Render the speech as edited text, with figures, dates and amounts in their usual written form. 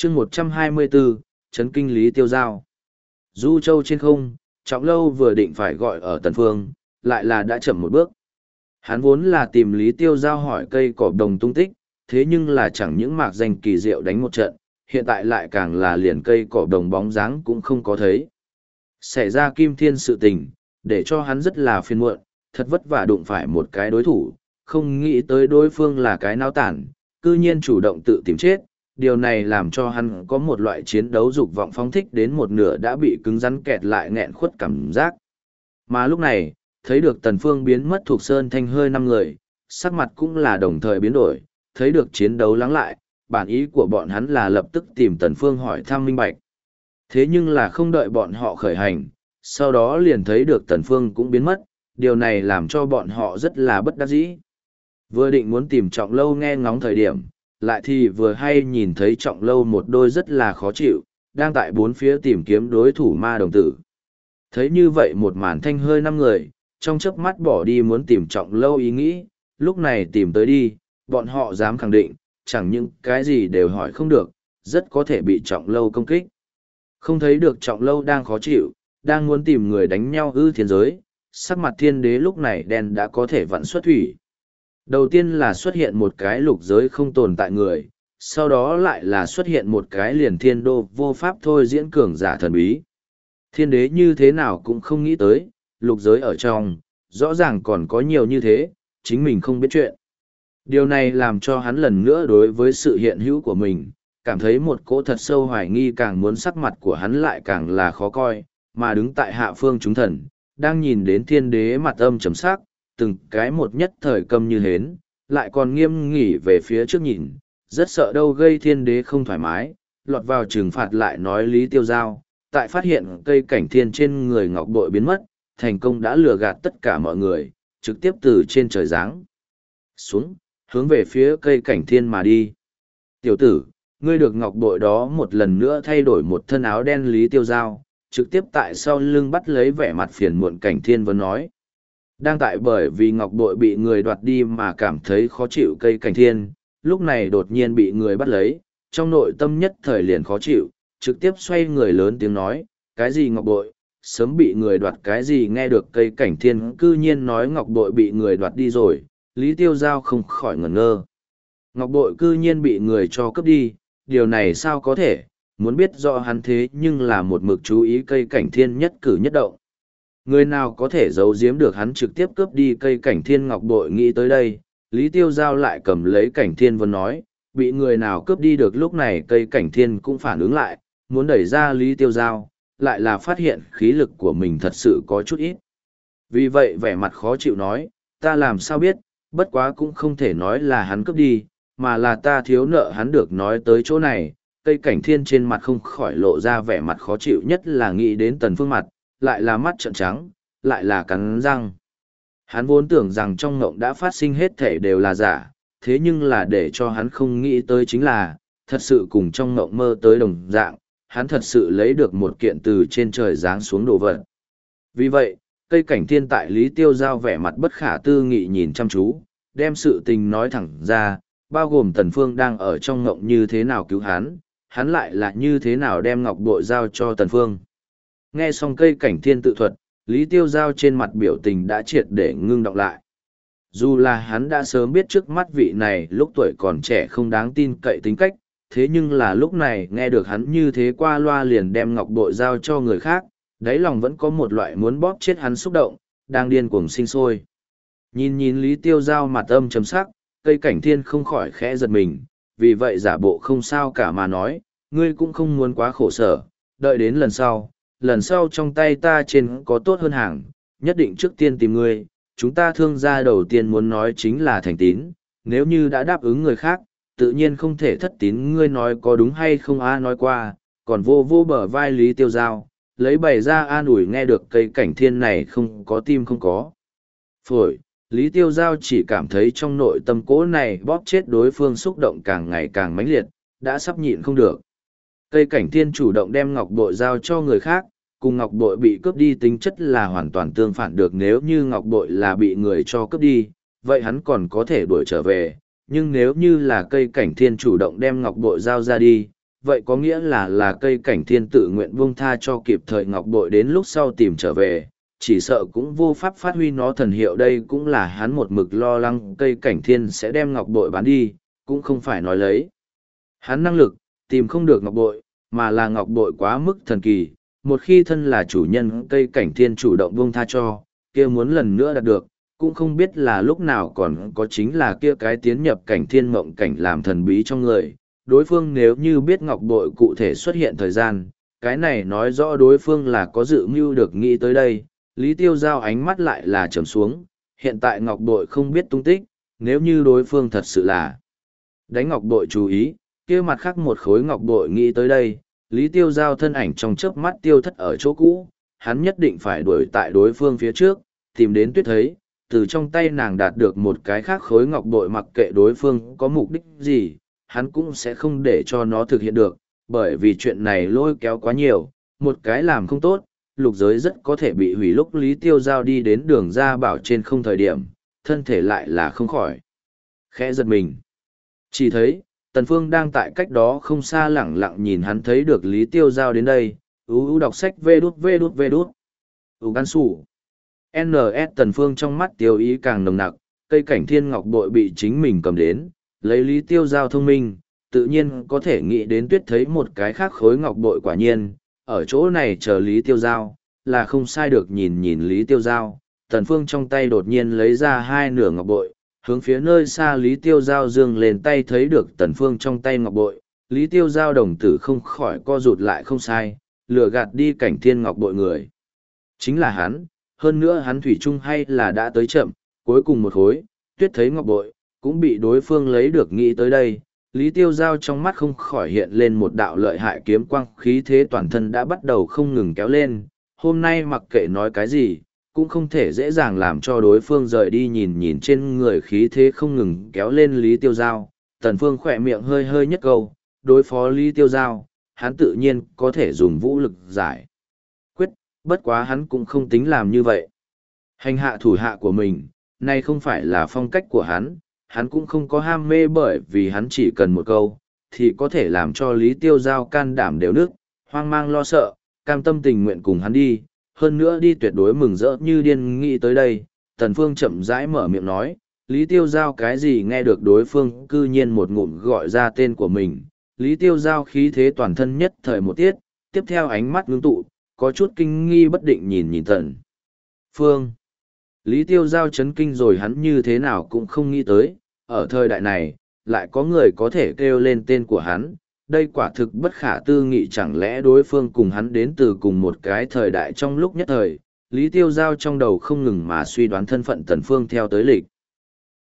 chương 124, Trấn Kinh Lý Tiêu Giao. Du Châu trên không, Trọng Lâu vừa định phải gọi ở Tần Phương, lại là đã chậm một bước. Hắn vốn là tìm Lý Tiêu Giao hỏi cây cỏ đồng tung tích, thế nhưng là chẳng những mạc danh kỳ diệu đánh một trận, hiện tại lại càng là liền cây cỏ đồng bóng dáng cũng không có thấy. Xảy ra kim thiên sự tình, để cho hắn rất là phiền muộn, thật vất vả đụng phải một cái đối thủ, không nghĩ tới đối phương là cái nao tản, cư nhiên chủ động tự tìm chết. Điều này làm cho hắn có một loại chiến đấu dục vọng phóng thích đến một nửa đã bị cứng rắn kẹt lại nghẹn khuất cảm giác. Mà lúc này, thấy được Tần Phương biến mất thuộc Sơn Thanh hơi 5 người, sắc mặt cũng là đồng thời biến đổi, thấy được chiến đấu lắng lại, bản ý của bọn hắn là lập tức tìm Tần Phương hỏi thăm minh bạch. Thế nhưng là không đợi bọn họ khởi hành, sau đó liền thấy được Tần Phương cũng biến mất, điều này làm cho bọn họ rất là bất đắc dĩ. Vừa định muốn tìm Trọng Lâu nghe ngóng thời điểm, lại thì vừa hay nhìn thấy Trọng Lâu một đôi rất là khó chịu, đang tại bốn phía tìm kiếm đối thủ ma đồng tử. Thấy như vậy một màn Thanh hơi 5 người, trong chớp mắt bỏ đi muốn tìm Trọng Lâu ý nghĩ, lúc này tìm tới đi, bọn họ dám khẳng định, chẳng những cái gì đều hỏi không được, rất có thể bị Trọng Lâu công kích. Không thấy được Trọng Lâu đang khó chịu, đang muốn tìm người đánh nhau thiên giới, sắc mặt thiên đế lúc này đen đã có thể vặn xuất thủy. Đầu tiên là xuất hiện một cái lục giới không tồn tại người, sau đó lại là xuất hiện một cái liền thiên đô vô pháp thôi diễn cường giả thần bí. Thiên đế như thế nào cũng không nghĩ tới, lục giới ở trong, rõ ràng còn có nhiều như thế, chính mình không biết chuyện. Điều này làm cho hắn lần nữa đối với sự hiện hữu của mình, cảm thấy một cỗ thật sâu hoài nghi, càng muốn sắc mặt của hắn lại càng là khó coi, mà đứng tại hạ phương chúng thần, đang nhìn đến thiên đế mặt âm trầm sắc, từng cái một nhất thời câm như hến, lại còn nghiêm nghỉ về phía trước nhìn, rất sợ đâu gây thiên đế không thoải mái, lọt vào trừng phạt lại nói Lý Tiêu Giao, tại phát hiện cây cảnh thiên trên người ngọc bội biến mất, thành công đã lừa gạt tất cả mọi người, trực tiếp từ trên trời giáng xuống, hướng về phía cây cảnh thiên mà đi. Tiểu tử, ngươi được ngọc bội đó một lần nữa thay đổi một thân áo đen Lý Tiêu Giao, trực tiếp tại sau lưng bắt lấy vẻ mặt phiền muộn cảnh thiên vẫn nói. Đang tại bởi vì ngọc bội bị người đoạt đi mà cảm thấy khó chịu cây cảnh thiên, lúc này đột nhiên bị người bắt lấy, trong nội tâm nhất thời liền khó chịu, trực tiếp xoay người lớn tiếng nói, cái gì ngọc bội, sớm bị người đoạt cái gì. Nghe được cây cảnh thiên cư nhiên nói ngọc bội bị người đoạt đi rồi, Lý Tiêu Giao không khỏi ngẩn ngơ. Ngọc bội cư nhiên bị người cho cướp đi, điều này sao có thể, muốn biết rõ hắn thế nhưng là một mực chú ý cây cảnh thiên nhất cử nhất động. Người nào có thể giấu giếm được hắn trực tiếp cướp đi cây cảnh thiên ngọc bội. Nghĩ tới đây, Lý Tiêu Giao lại cầm lấy cảnh thiên vân nói, bị người nào cướp đi được. Lúc này cây cảnh thiên cũng phản ứng lại, muốn đẩy ra Lý Tiêu Giao, lại là phát hiện khí lực của mình thật sự có chút ít. Vì vậy vẻ mặt khó chịu nói, ta làm sao biết, bất quá cũng không thể nói là hắn cướp đi, mà là ta thiếu nợ hắn. Được nói tới chỗ này, cây cảnh thiên trên mặt không khỏi lộ ra vẻ mặt khó chịu, nhất là nghĩ đến Tần Phương mặt, lại là mắt trợn trắng, lại là cắn răng. Hắn vốn tưởng rằng trong ngộng đã phát sinh hết thể đều là giả, thế nhưng là để cho hắn không nghĩ tới chính là, thật sự cùng trong ngộng mơ tới đồng dạng, hắn thật sự lấy được một kiện từ trên trời giáng xuống đồ vật. Vì vậy, cây cảnh thiên tại Lý Tiêu Giao vẻ mặt bất khả tư nghị nhìn chăm chú, đem sự tình nói thẳng ra, bao gồm Tần Phương đang ở trong ngộng như thế nào cứu hắn lại là như thế nào đem ngọc bội giao cho Tần Phương. Nghe xong cây cảnh thiên tự thuật, Lý Tiêu Giao trên mặt biểu tình đã triệt để ngưng đọng lại. Dù là hắn đã sớm biết trước mắt vị này lúc tuổi còn trẻ không đáng tin cậy tính cách, thế nhưng là lúc này nghe được hắn như thế qua loa liền đem ngọc bội giao cho người khác, đáy lòng vẫn có một loại muốn bóp chết hắn xúc động, đang điên cuồng sinh sôi. Nhìn Lý Tiêu Giao mặt âm trầm sắc, cây cảnh thiên không khỏi khẽ giật mình, vì vậy giả bộ không sao cả mà nói, ngươi cũng không muốn quá khổ sở, đợi đến lần sau trong tay ta trên có tốt hơn hàng, nhất định trước tiên tìm ngươi, chúng ta thương gia đầu tiên muốn nói chính là thành tín, nếu như đã đáp ứng người khác, tự nhiên không thể thất tín. Ngươi nói có đúng hay không nói qua, còn vô bờ vai Lý Tiêu Giao, lấy bày ra an ủi. Nghe được cây cảnh thiên này không có tim không có phổi, Lý Tiêu Giao chỉ cảm thấy trong nội tâm cố này bóp chết đối phương xúc động càng ngày càng mãnh liệt, đã sắp nhịn không được. Cây cảnh thiên chủ động đem ngọc bội giao cho người khác, cùng ngọc bội bị cướp đi tính chất là hoàn toàn tương phản được. Nếu như ngọc bội là bị người cho cướp đi, vậy hắn còn có thể đuổi trở về, nhưng nếu như là cây cảnh thiên chủ động đem ngọc bội giao ra đi, vậy có nghĩa là cây cảnh thiên tự nguyện buông tha cho kịp thời ngọc bội đến lúc sau tìm trở về, chỉ sợ cũng vô pháp phát huy nó thần hiệu. Đây cũng là hắn một mực lo lắng cây cảnh thiên sẽ đem ngọc bội bán đi, cũng không phải nói lấy hắn năng lực, tìm không được ngọc bội, mà là ngọc bội quá mức thần kỳ, một khi thân là chủ nhân cây cảnh thiên chủ động buông tha cho, kia muốn lần nữa đạt được, cũng không biết là lúc nào còn có chính là kia cái tiến nhập cảnh thiên mộng cảnh làm thần bí trong người. Đối phương nếu như biết ngọc bội cụ thể xuất hiện thời gian, cái này nói rõ đối phương là có dự mưu được nghĩ tới đây. Lý Tiêu Giao ánh mắt lại là trầm xuống, hiện tại ngọc bội không biết tung tích, nếu như đối phương thật sự là đánh ngọc bội chú ý, kia mặt khác một khối ngọc bội nghĩ tới đây, Lý Tiêu Giao thân ảnh trong chớp mắt tiêu thất ở chỗ cũ, hắn nhất định phải đuổi tại đối phương phía trước, tìm đến Tuyết thấy, từ trong tay nàng đạt được một cái khác khối ngọc bội, mặc kệ đối phương có mục đích gì, hắn cũng sẽ không để cho nó thực hiện được, bởi vì chuyện này lôi kéo quá nhiều, một cái làm không tốt, lục giới rất có thể bị hủy. Lúc Lý Tiêu Giao đi đến đường ra bảo trên không thời điểm, thân thể lại là không khỏi khẽ giật mình. Chỉ thấy, Tần Phương đang tại cách đó không xa lẳng lặng nhìn hắn, thấy được Lý Tiêu Giao đến đây, đọc sách vê đút. Gan sủ. NS Tần Phương trong mắt tiêu ý càng nồng nặc, cây cảnh thiên ngọc bội bị chính mình cầm đến, lấy Lý Tiêu Giao thông minh, tự nhiên có thể nghĩ đến Tuyết thấy một cái khác khối ngọc bội. Quả nhiên, ở chỗ này chờ Lý Tiêu Giao, là không sai được. Nhìn Lý Tiêu Giao, Tần Phương trong tay đột nhiên lấy ra hai nửa ngọc bội, hướng phía nơi xa Lý Tiêu Giao giương lên tay, thấy được Tần Phương trong tay ngọc bội, Lý Tiêu Giao đồng tử không khỏi co rụt lại. Không sai, lừa gạt đi cảnh thiên ngọc bội người chính là hắn, hơn nữa hắn thủy chung hay là đã tới chậm, cuối cùng một khối, Tuyết thấy ngọc bội, cũng bị đối phương lấy được. Nghĩ tới đây, Lý Tiêu Giao trong mắt không khỏi hiện lên một đạo lợi hại kiếm quang, khí thế toàn thân đã bắt đầu không ngừng kéo lên, hôm nay mặc kệ nói cái gì, cũng không thể dễ dàng làm cho đối phương rời đi. Nhìn trên người khí thế không ngừng kéo lên Lý Tiêu Giao, Tần Phương khỏe miệng hơi hơi nhất câu, đối phó Lý Tiêu Giao, hắn tự nhiên có thể dùng vũ lực giải quyết, bất quá hắn cũng không tính làm như vậy. Hành hạ thủ hạ của mình, này không phải là phong cách của hắn cũng không có ham mê, bởi vì hắn chỉ cần một câu, thì có thể làm cho Lý Tiêu Giao can đảm đều nước, hoang mang lo sợ, cam tâm tình nguyện cùng hắn đi, hơn nữa đi tuyệt đối mừng rỡ như điên. Nghĩ tới đây, Tần Phương chậm rãi mở miệng nói, Lý Tiêu Giao cái gì nghe được đối phương cư nhiên một ngụm gọi ra tên của mình, Lý Tiêu Giao khí thế toàn thân nhất thời một tiết, tiếp theo ánh mắt ngưng tụ, có chút kinh nghi bất định nhìn Tần Phương. Lý Tiêu Giao chấn kinh rồi, hắn như thế nào cũng không nghĩ tới, ở thời đại này, lại có người có thể kêu lên tên của hắn, đây quả thực bất khả tư nghị. Chẳng lẽ đối phương cùng hắn đến từ cùng một cái thời đại? Trong lúc nhất thời, Lý Tiêu Giao trong đầu không ngừng mà suy đoán thân phận Tần Phương theo tới lịch.